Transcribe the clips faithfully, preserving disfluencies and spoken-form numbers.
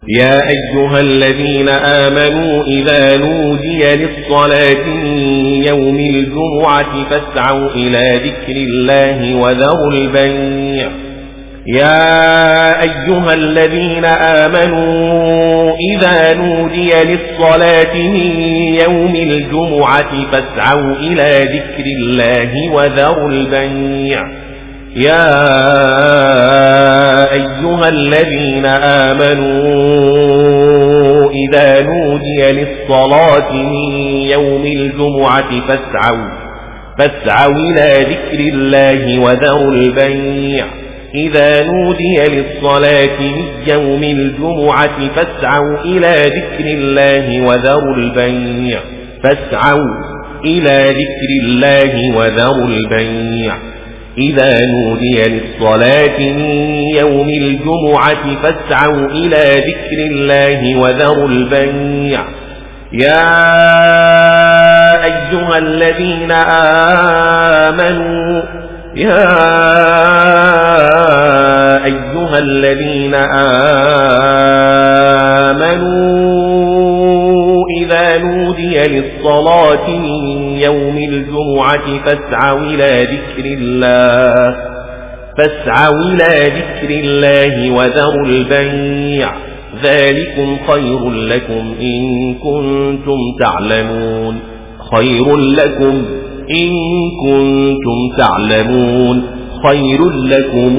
يا أيها الذين آمنوا إذا نودي للصلاة من يوم الجمعة فاسعوا إلى ذكر الله وذروا البيع يا أيها الذين آمنوا إذا نودي للصلاة من يوم الجمعة فاسعوا إلى ذكر الله وذروا البيع يا أيها الذين آمنوا إذا نودي للصلاة من يوم الجمعة فاسعوا فاسعوا إلى ذكر الله وذروا البيع إذا نودي للصلاة من يوم الجمعة فاسعوا إلى ذكر الله وذروا البيع فاسعوا إلى ذكر الله وذروا البيع إذا نودي للصلاة من يوم الجمعة فاسعوا إلى ذكر الله وذروا البيع يا أيها الذين آمنوا يا أيها الذين آمنوا إذا نودي للصلاة من يوم الجمعة فاسعوا إلى ذكر الله فاسعوا إلى ذكر الله وذروا البيع ذلكم خير لكم إن كنتم تعلمون خير لكم إن كنتم تعلمون خير لكم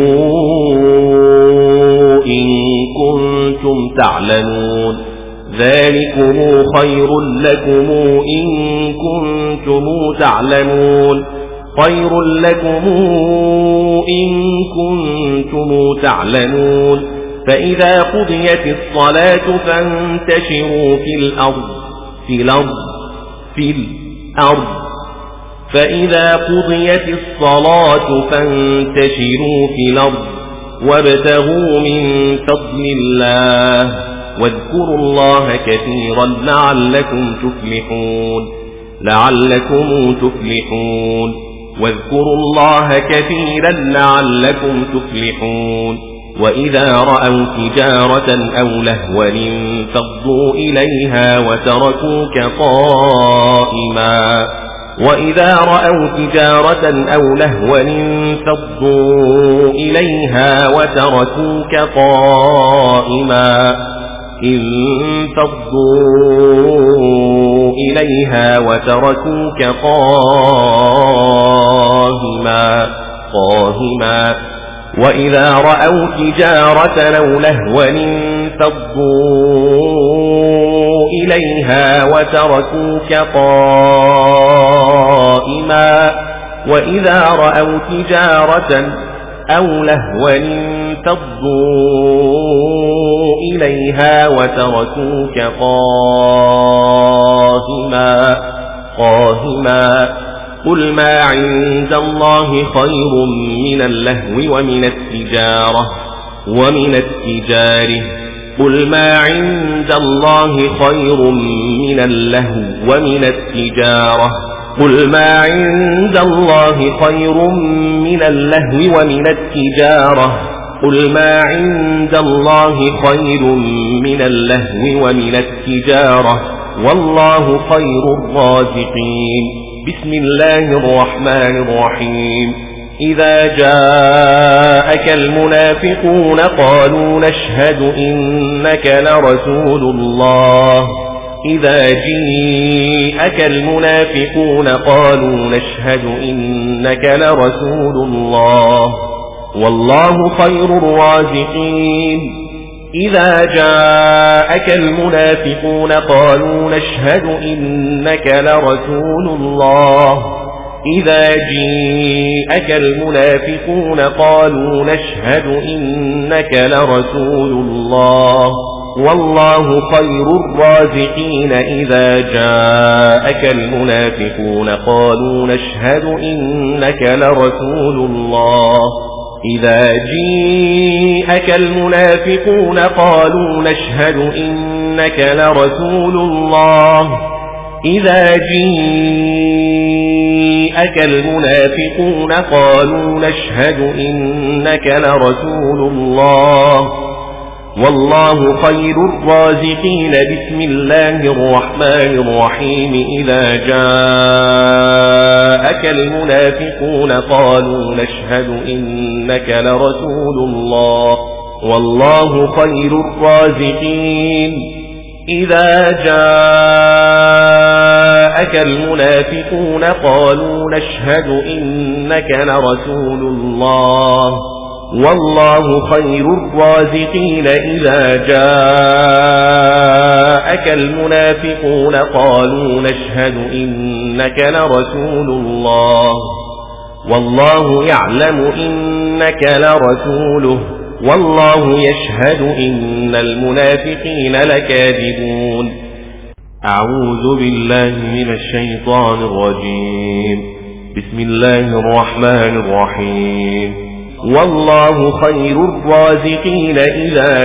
إن كنتم تعلمون ذلكم خير لكم إن كنتم تعلمون خير لكم إن كنتم تعلمون فإذا قضيت الصلاة فانتشروا في الأرض في الأرض في الأرض فإذا قضيت الصلاة فانتشروا في الأرض وابتغوا من فضل الله واذكروا الله كثيرا لعلكم تفلحون لعلكم تفلحون واذكروا الله كثيرا لعلكم تفلحون وإذا رأوا تجارة أو لهوا انفضوا إليها وتركوك قائما وإذا رأوا تجارة أو لهوا انفضوا إليها وتركوك قائما انفضوا إليها وتركوك قائما قائما وإذا رأوا تجارة أو لهوا انفضوا إليها وتركوك قائما وإذا رأوا تجارة أو لهوا انفضوا إليها وتركوك قائما قائما قل ما عند الله خير من اللهو ومن التجارة ومن التجاره قل ما عند الله خير من اللهو ومن التجارة قل ما عند الله خير من اللهو ومن التجارة قل ما عند الله خير من اللهو ومن التجارة والله خير الرازقين بسم الله الرحمن الرحيم إذا جاءك المنافقون قالوا نشهد إنك لرسول الله إذا جاءك المنافقون قالوا نشهد إنك لرسول الله والله خير الرازقين إذا جاءك المنافقون قالوا نشهد إنك لرسول الله إذا جاءك المنافقون قالوا نشهد إنك لرسول الله والله خير الرازقين إذا جاءك المنافقون قالوا نشهد إنك لرسول الله إذا جاءك المنافقون قالوا نشهد إنك لرسول الله إذا جاءك المنافقون قالوا نشهد إنك لرسول الله والله خير الرازقين. بسم الله الرحمن الرحيم. إذا جاءك المنافقون قالوا نشهد إنك لرسول الله والله خير الرازقين. إذا جاءك المنافقون قالوا نشهد إنك لرسول الله والله خير الرازقين. إذا جاءك المنافقون قالوا نشهد إنك لرسول الله والله يعلم إنك لرسوله والله يشهد إن المنافقين لكاذبون. أعوذ بالله من الشيطان الرجيم. بسم الله الرحمن الرحيم. والله خير الرازقين. إذا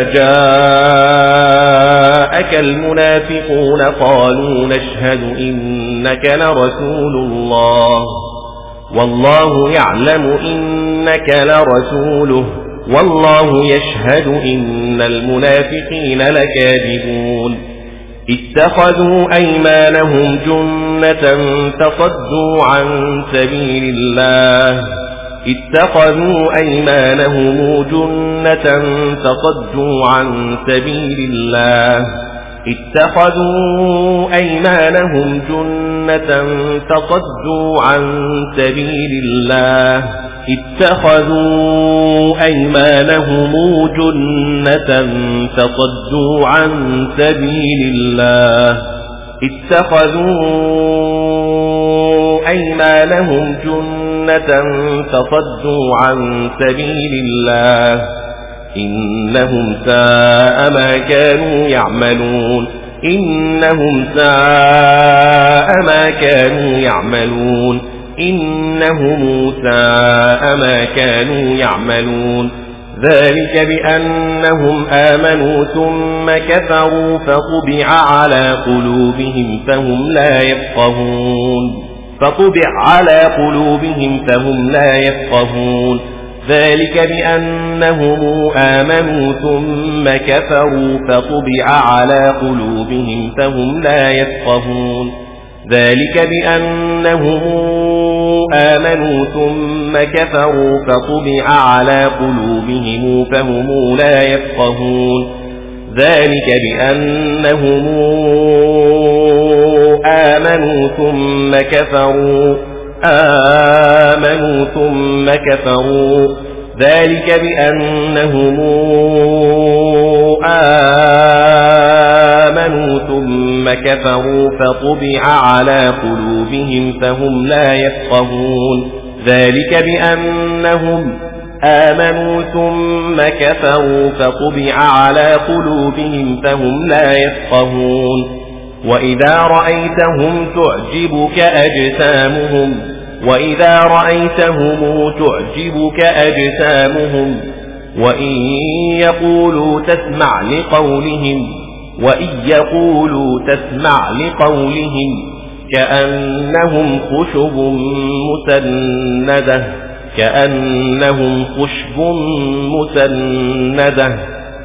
جاءك المنافقون قالوا نشهد إنك لرسول الله والله يعلم إنك لرسوله والله يشهد إن المنافقين لكاذبون. اتخذوا أيمانهم جنة فصدوا عن سبيل الله اتخذوا أيمانهم جنة فصدوا عن سبيل الله اتخذوا أيمانهم جنة فصدوا عن سبيل الله اتخذوا أيمانهم جنة فصدوا عن سبيل الله اتخذوا أيمانهم جنة فصدوا عن سبيل الله إنهم ساء ما كانوا يعملون إنهم ساء ما كانوا يعملون إنهم ساء ما كانوا يعملون. ذلك بأنهم آمنوا ثم كفروا فطبع على قلوبهم فهم لا يفقهون فطبع على قلوبهم فهم لا يفقهون. ذلك بأنهم آمنوا ثم كفروا فطبع على قلوبهم فهم لا يفقهون. ذلك بأنهم آمنوا ثم كفروا فطبع على قلوبهم فهم لا يفقهون. ذلك بأنهم آمنوا ثم كفروا آمنوا ثم كفروا ذلك بأنهم آمنوا ثم كفروا فطبع على قلوبهم فهم لا يفقهون. ذلك بأنهم آمنوا ثم كفروا فطبع على قلوبهم فهم لا يفقهون. وإذا رأيتهم تعجبك أجسامهم وإذا رأيتهم تعجبك أجسامهم وإن يقولوا تسمع لقولهم وإن يقولوا تسمع لقولهم كأنهم خشب مسندة كأنهم خشب مسندة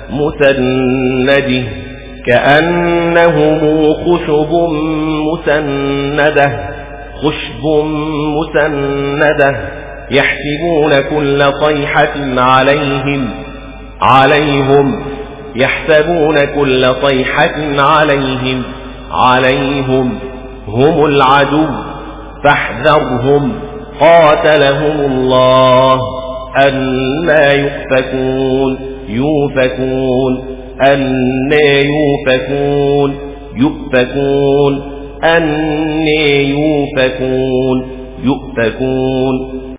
مسندة كأنهم خشب مسندة خشب مسندة يحسبون كل صيحة عليهم عليهم يحسبون كل صيحة عليهم عليهم هم العدو فاحذرهم قاتلهم الله أنى يؤفكون يؤفكون أنى يؤفكون يؤفكون أنى يؤفكون يؤفكون